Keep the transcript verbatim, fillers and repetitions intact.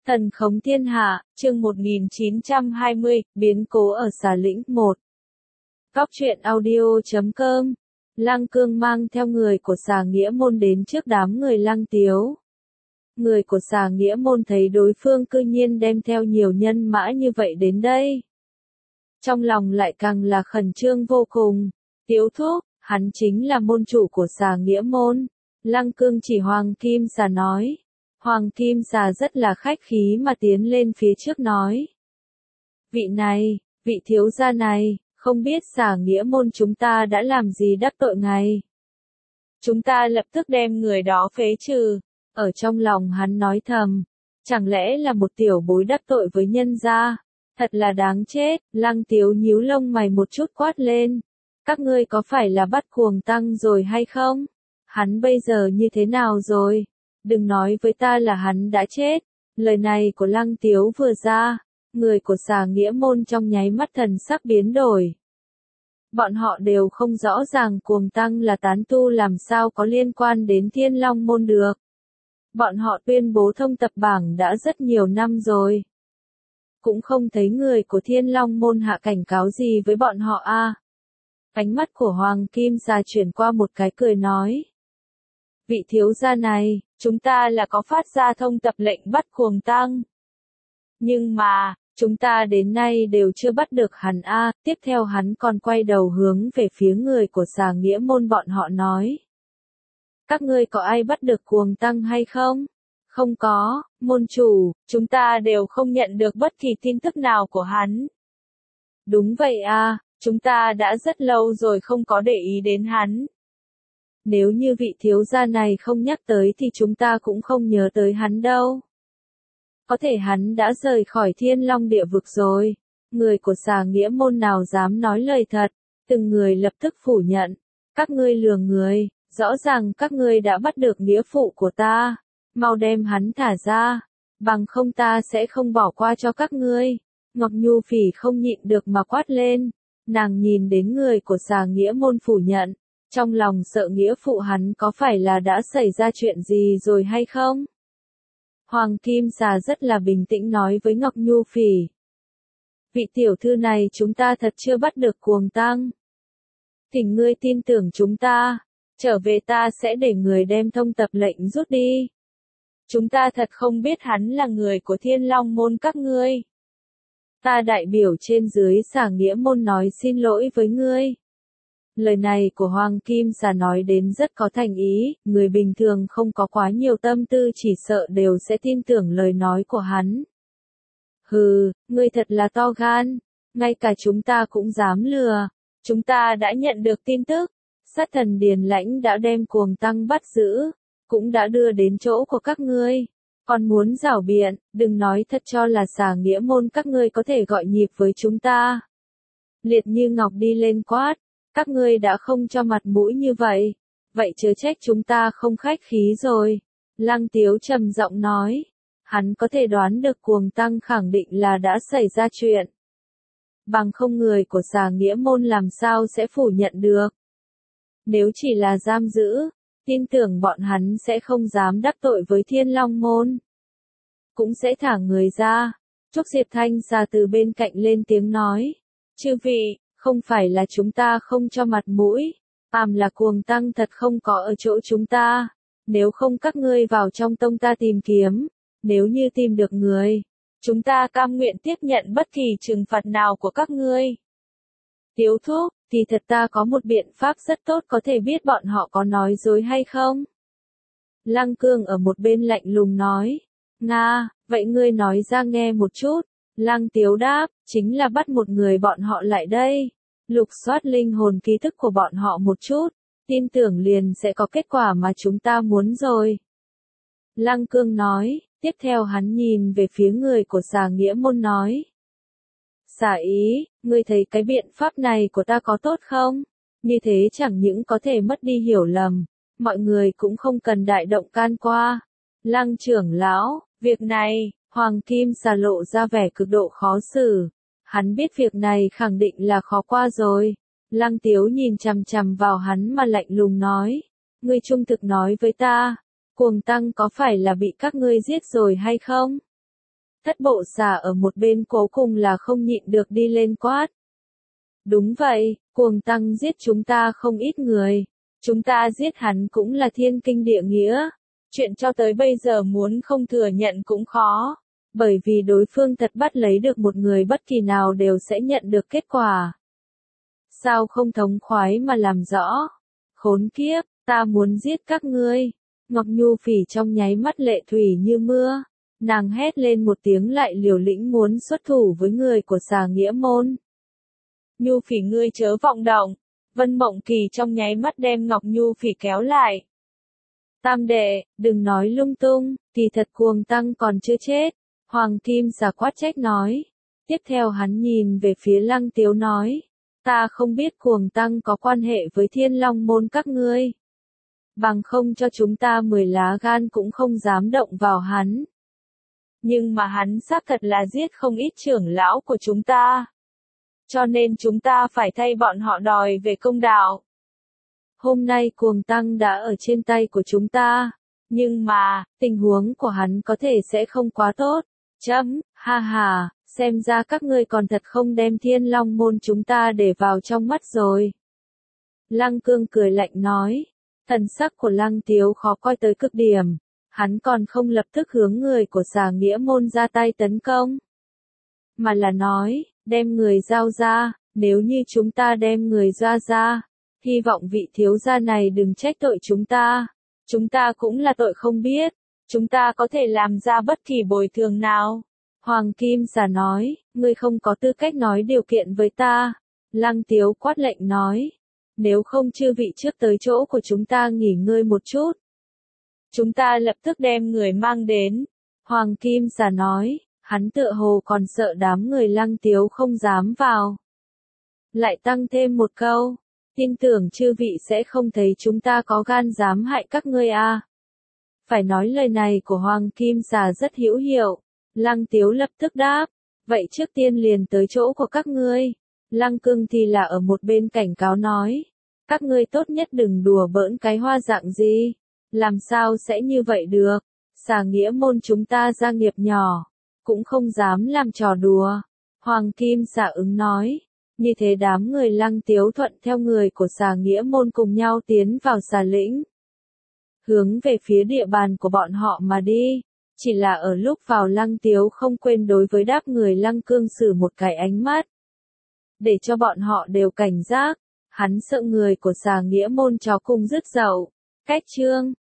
Thần khống thiên hạ, chương một nghìn chín trăm hai mươi, biến cố ở Xà Lĩnh một. Góc truyện audio chấm com. Lăng Cương mang theo người của Xà Nghĩa Môn đến trước đám người Lăng Tiếu. Người của Xà Nghĩa Môn thấy đối phương cư nhiên đem theo nhiều nhân mã như vậy đến đây. Trong lòng lại càng là khẩn trương vô cùng. Tiếu thúc, hắn chính là môn chủ của Xà Nghĩa Môn. Lăng Cương chỉ Hoàng Kim Xà nói. Hoàng Kim Xà rất là khách khí mà tiến lên phía trước nói. Vị này, vị thiếu gia này, không biết Xà Nghĩa Môn chúng ta đã làm gì đắc tội ngài. Chúng ta lập tức đem người đó phế trừ. Ở trong lòng hắn nói thầm, chẳng lẽ là một tiểu bối đắc tội với nhân gia, thật là đáng chết. Lăng Tiếu nhíu lông mày một chút quát lên. Các ngươi có phải là bắt cuồng tăng rồi hay không? Hắn bây giờ như thế nào rồi? Đừng nói với ta là hắn đã chết. Lời này của Lăng Tiếu vừa ra, người của Xà Nghĩa Môn trong nháy mắt thần sắc biến đổi. Bọn họ đều không rõ ràng cuồng tăng là tán tu làm sao có liên quan đến Thiên Long Môn được. Bọn họ tuyên bố thông tập bảng đã rất nhiều năm rồi. Cũng không thấy người của Thiên Long Môn hạ cảnh cáo gì với bọn họ a. À. Ánh mắt của Hoàng Kim Xà chuyển qua một cái cười nói. Vị thiếu gia này, chúng ta là có phát ra thông tập lệnh bắt cuồng tăng. Nhưng mà, chúng ta đến nay đều chưa bắt được hắn a. À. Tiếp theo hắn còn quay đầu hướng về phía người của Xà Nghĩa Môn bọn họ nói. Các ngươi có ai bắt được cuồng tăng hay không? Không có, môn chủ, chúng ta đều không nhận được bất kỳ tin tức nào của hắn. Đúng vậy à, chúng ta đã rất lâu rồi không có để ý đến hắn. Nếu như vị thiếu gia này không nhắc tới thì chúng ta cũng không nhớ tới hắn đâu. Có thể hắn đã rời khỏi Thiên Long địa vực rồi. Người của Xà Nghĩa Môn nào dám nói lời thật, từng người lập tức phủ nhận. Các ngươi lừa người, rõ ràng các ngươi đã bắt được nghĩa phụ của ta. Mau đem hắn thả ra, bằng không ta sẽ không bỏ qua cho các ngươi. Ngọc Nhu Phỉ không nhịn được mà quát lên. Nàng nhìn đến người của Xà Nghĩa Môn phủ nhận. Trong lòng sợ nghĩa phụ hắn có phải là đã xảy ra chuyện gì rồi hay không? Hoàng Kim Xà rất là bình tĩnh nói với Ngọc Nhu Phỉ. Vị tiểu thư này chúng ta thật chưa bắt được cuồng tăng. Thỉnh ngươi tin tưởng chúng ta, trở về ta sẽ để người đem thông tập lệnh rút đi. Chúng ta thật không biết hắn là người của Thiên Long Môn các ngươi. Ta đại biểu trên dưới Xà Nghĩa Môn nói xin lỗi với ngươi. Lời này của Hoàng Kim Xà nói đến rất có thành ý, người bình thường không có quá nhiều tâm tư chỉ sợ đều sẽ tin tưởng lời nói của hắn. Hừ, ngươi thật là to gan, ngay cả chúng ta cũng dám lừa. Chúng ta đã nhận được tin tức, sát thần Điền Lãnh đã đem cuồng tăng bắt giữ, cũng đã đưa đến chỗ của các ngươi. Còn muốn giảo biện, đừng nói thật cho là Xà Nghĩa Môn các ngươi có thể gọi nhịp với chúng ta. Liệt Như Ngọc đi lên quát. Các ngươi đã không cho mặt mũi như vậy, vậy chớ trách chúng ta không khách khí rồi. Lăng Tiếu trầm giọng nói, hắn có thể đoán được cuồng tăng khẳng định là đã xảy ra chuyện. Bằng không người của Xà Nghĩa Môn làm sao sẽ phủ nhận được. Nếu chỉ là giam giữ, tin tưởng bọn hắn sẽ không dám đắc tội với Thiên Long Môn. Cũng sẽ thả người ra. Trúc Diệp Thanh Xà từ bên cạnh lên tiếng nói, chư vị, không phải là chúng ta không cho mặt mũi, àm là cuồng tăng thật không có ở chỗ chúng ta. Nếu không các ngươi vào trong tông ta tìm kiếm, nếu như tìm được người, chúng ta cam nguyện tiếp nhận bất kỳ trừng phạt nào của các ngươi. Tiếu thúc, thì thật ta có một biện pháp rất tốt có thể biết bọn họ có nói dối hay không? Lăng Cương ở một bên lạnh lùng nói, Nga, vậy ngươi nói ra nghe một chút. Lăng Tiếu đáp, chính là bắt một người bọn họ lại đây, lục soát linh hồn ký thức của bọn họ một chút, tin tưởng liền sẽ có kết quả mà chúng ta muốn rồi. Lăng Cương nói, tiếp theo hắn nhìn về phía người của Xà Nghĩa Môn nói. Xà ý, ngươi thấy cái biện pháp này của ta có tốt không? Như thế chẳng những có thể mất đi hiểu lầm, mọi người cũng không cần đại động can qua. Lăng trưởng lão, việc này, Hoàng Kim Xà lộ ra vẻ cực độ khó xử. Hắn biết việc này khẳng định là khó qua rồi. Lăng Tiếu nhìn chằm chằm vào hắn mà lạnh lùng nói. Ngươi trung thực nói với ta, cuồng tăng có phải là bị các ngươi giết rồi hay không? Thất bộ xà ở một bên cố cùng là không nhịn được đi lên quát. Đúng vậy, cuồng tăng giết chúng ta không ít người. Chúng ta giết hắn cũng là thiên kinh địa nghĩa. Chuyện cho tới bây giờ muốn không thừa nhận cũng khó. Bởi vì đối phương thật bắt lấy được một người bất kỳ nào đều sẽ nhận được kết quả. Sao không thống khoái mà làm rõ? Khốn kiếp, ta muốn giết các ngươi. Ngọc Nhu Phỉ trong nháy mắt lệ thủy như mưa. Nàng hét lên một tiếng lại liều lĩnh muốn xuất thủ với người của xà nghĩa môn. Nhu Phỉ ngươi chớ vọng động. Vân Mộng Kỳ trong nháy mắt đem Ngọc Nhu Phỉ kéo lại. Tam đệ, đừng nói lung tung, kỳ thật cuồng tăng còn chưa chết. Hoàng Kim xà quát trách nói. Tiếp theo hắn nhìn về phía Lăng Tiếu nói. Ta không biết cuồng tăng có quan hệ với Thiên Long môn các ngươi. Bằng không cho chúng ta mười lá gan cũng không dám động vào hắn. Nhưng mà hắn xác thật là giết không ít trưởng lão của chúng ta. Cho nên chúng ta phải thay bọn họ đòi về công đạo. Hôm nay cuồng tăng đã ở trên tay của chúng ta. Nhưng mà, tình huống của hắn có thể sẽ không quá tốt. Chấm, ha ha, xem ra các ngươi còn thật không đem Thiên Long môn chúng ta để vào trong mắt rồi. Lăng Cương cười lạnh nói. Thần sắc của Lăng Tiếu khó coi tới cực điểm. Hắn còn không lập tức hướng người của xà nghĩa môn ra tay tấn công. Mà là nói, đem người giao ra, nếu như chúng ta đem người ra ra, hy vọng vị thiếu gia này đừng trách tội chúng ta. Chúng ta cũng là tội không biết, chúng ta có thể làm ra bất kỳ bồi thường nào. Hoàng Kim xà nói, ngươi không có tư cách nói điều kiện với ta. Lăng Tiếu quát lệnh nói, nếu không chư vị trước tới chỗ của chúng ta nghỉ ngơi một chút. Chúng ta lập tức đem người mang đến. Hoàng Kim xà nói, hắn tựa hồ còn sợ đám người Lăng Tiếu không dám vào. Lại tăng thêm một câu, tin tưởng chư vị sẽ không thấy chúng ta có gan dám hại các ngươi à. Phải nói lời này của Hoàng Kim xà rất hữu hiệu. Lăng Tiếu lập tức đáp, vậy trước tiên liền tới chỗ của các ngươi. Lăng Cương thì là ở một bên cảnh cáo nói, các ngươi tốt nhất đừng đùa bỡn cái hoa dạng gì. Làm sao sẽ như vậy được? Xà nghĩa môn chúng ta gia nghiệp nhỏ, cũng không dám làm trò đùa. Hoàng Kim xà ứng nói, như thế đám người Lăng Tiếu thuận theo người của xà nghĩa môn cùng nhau tiến vào xà lĩnh. Hướng về phía địa bàn của bọn họ mà đi. Chỉ là ở lúc vào Lăng Tiếu không quên đối với đáp người Lăng Cương sử một cái ánh mắt. Để cho bọn họ đều cảnh giác, hắn sợ người của xà nghĩa môn chó cùng rứt dậu. Cách chương